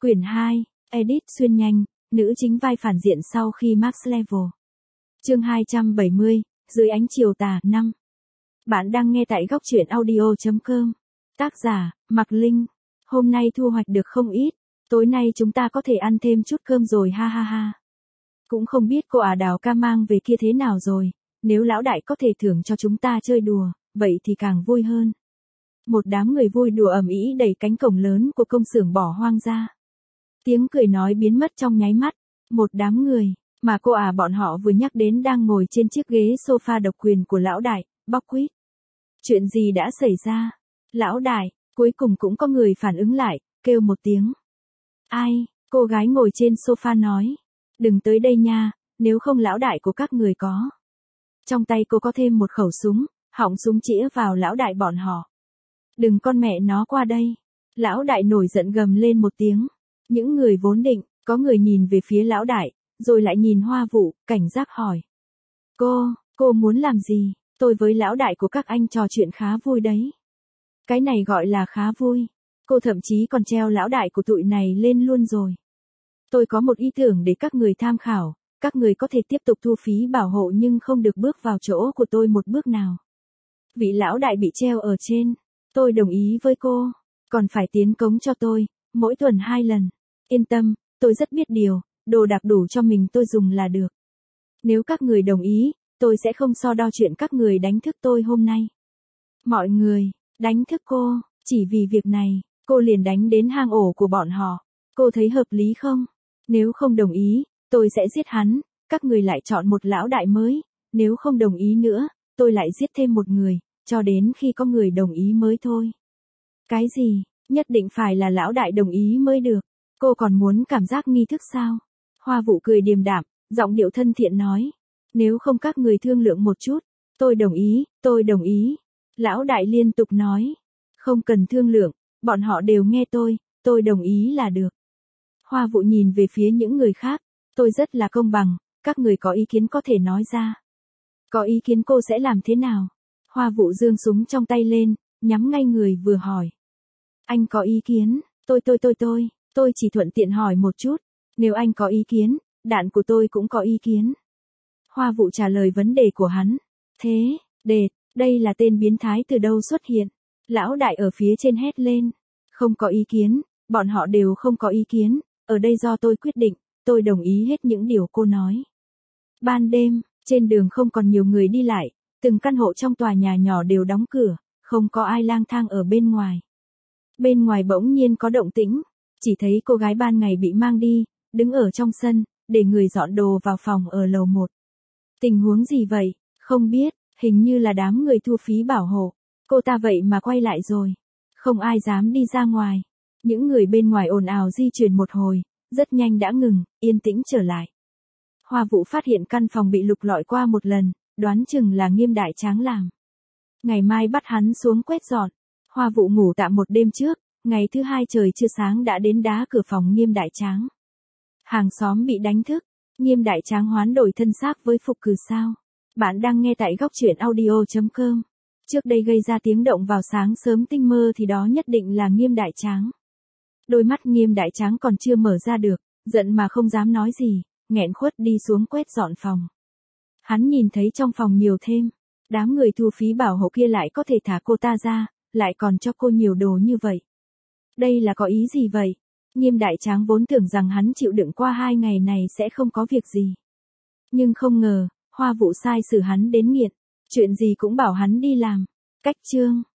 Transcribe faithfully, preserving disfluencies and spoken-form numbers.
Quyển hai, Edit xuyên nhanh, nữ chính vai phản diện sau khi max level. Chương hai trăm bảy mươi, dưới ánh chiều tà, năm. Bạn đang nghe tại góc truyện audio chấm com. Tác giả, Mạc Linh. Hôm nay thu hoạch được không ít, tối nay chúng ta có thể ăn thêm chút cơm rồi ha ha ha. Cũng không biết cô ả Đào ca mang về kia thế nào rồi, nếu lão đại có thể thưởng cho chúng ta chơi đùa, vậy thì càng vui hơn. Một đám người vui đùa ầm ĩ đẩy cánh cổng lớn của công xưởng bỏ hoang ra. Tiếng cười nói biến mất trong nháy mắt, một đám người mà cô ả bọn họ vừa nhắc đến đang ngồi trên chiếc ghế sofa độc quyền của lão đại, bóc quýt. Chuyện gì đã xảy ra? Lão đại, cuối cùng cũng có người phản ứng lại, kêu một tiếng. Ai? Cô gái ngồi trên sofa nói. Đừng tới đây nha, nếu không lão đại của các người có. Trong tay cô có thêm một khẩu súng, họng súng chĩa vào lão đại bọn họ. Đừng con mẹ nó qua đây. Lão đại nổi giận gầm lên một tiếng. Những người vốn định, có người nhìn về phía lão đại, rồi lại nhìn Hoa Vũ, cảnh giác hỏi. Cô, cô muốn làm gì? Tôi với lão đại của các anh trò chuyện khá vui đấy. Cái này gọi là khá vui. Cô thậm chí còn treo lão đại của tụi này lên luôn rồi. Tôi có một ý tưởng để các người tham khảo, các người có thể tiếp tục thu phí bảo hộ nhưng không được bước vào chỗ của tôi một bước nào. Vị lão đại bị treo ở trên, tôi đồng ý với cô, còn phải tiến cống cho tôi, mỗi tuần hai lần. Yên tâm, tôi rất biết điều, đồ đạc đủ cho mình tôi dùng là được. Nếu các người đồng ý, tôi sẽ không so đo chuyện các người đánh thức tôi hôm nay. Mọi người, đánh thức cô, chỉ vì việc này, cô liền đánh đến hang ổ của bọn họ. Cô thấy hợp lý không? Nếu không đồng ý, tôi sẽ giết hắn, các người lại chọn một lão đại mới. Nếu không đồng ý nữa, tôi lại giết thêm một người, cho đến khi có người đồng ý mới thôi. Cái gì? Nhất định phải là lão đại đồng ý mới được. Cô còn muốn cảm giác nghi thức sao? Hoa Vũ cười điềm đạm, giọng điệu thân thiện nói. Nếu không các người thương lượng một chút. Tôi đồng ý, tôi đồng ý. Lão đại liên tục nói. Không cần thương lượng, bọn họ đều nghe tôi, tôi đồng ý là được. Hoa Vũ nhìn về phía những người khác. Tôi rất là công bằng, các người có ý kiến có thể nói ra. Có ý kiến cô sẽ làm thế nào? Hoa Vũ giương súng trong tay lên, nhắm ngay người vừa hỏi. Anh có ý kiến, tôi tôi tôi tôi, tôi chỉ thuận tiện hỏi một chút, nếu anh có ý kiến, đạn của tôi cũng có ý kiến. Hoa Vũ trả lời vấn đề của hắn. Thế, đệt, đây là tên biến thái từ đâu xuất hiện? Lão đại ở phía trên hét lên. Không có ý kiến, bọn họ đều không có ý kiến, ở đây do tôi quyết định, tôi đồng ý hết những điều cô nói. Ban đêm, trên đường không còn nhiều người đi lại, từng căn hộ trong tòa nhà nhỏ đều đóng cửa, không có ai lang thang ở bên ngoài. Bên ngoài bỗng nhiên có động tĩnh, chỉ thấy cô gái ban ngày bị mang đi, đứng ở trong sân, để người dọn đồ vào phòng ở lầu một. Tình huống gì vậy? Không biết, hình như là đám người thu phí bảo hộ. Cô ta vậy mà quay lại rồi. Không ai dám đi ra ngoài. Những người bên ngoài ồn ào di chuyển một hồi, rất nhanh đã ngừng, yên tĩnh trở lại. Hoa Vũ phát hiện căn phòng bị lục lọi qua một lần, đoán chừng là Nghiêm Đại Tráng làm. Ngày mai bắt hắn xuống quét dọn. Hoa Vũ ngủ tạm một đêm trước, ngày thứ hai trời chưa sáng đã đến đá cửa phòng Nghiêm Đại Tráng. Hàng xóm bị đánh thức, Nghiêm Đại Tráng hoán đổi thân xác với phục cử sao. Bạn đang nghe tại góc truyện audio chấm com. Trước đây gây ra tiếng động vào sáng sớm tinh mơ thì đó nhất định là Nghiêm Đại Tráng. Đôi mắt Nghiêm Đại Tráng còn chưa mở ra được, giận mà không dám nói gì, nghẹn khuất đi xuống quét dọn phòng. Hắn nhìn thấy trong phòng nhiều thêm, đám người thu phí bảo hộ kia lại có thể thả cô ta ra, lại còn cho cô nhiều đồ như vậy. Đây là có ý gì vậy? Nghiêm Đại Tráng vốn tưởng rằng hắn chịu đựng qua hai ngày này sẽ không có việc gì. Nhưng không ngờ, Hoa Vũ sai xử hắn đến nghiện, chuyện gì cũng bảo hắn đi làm. Cách chương.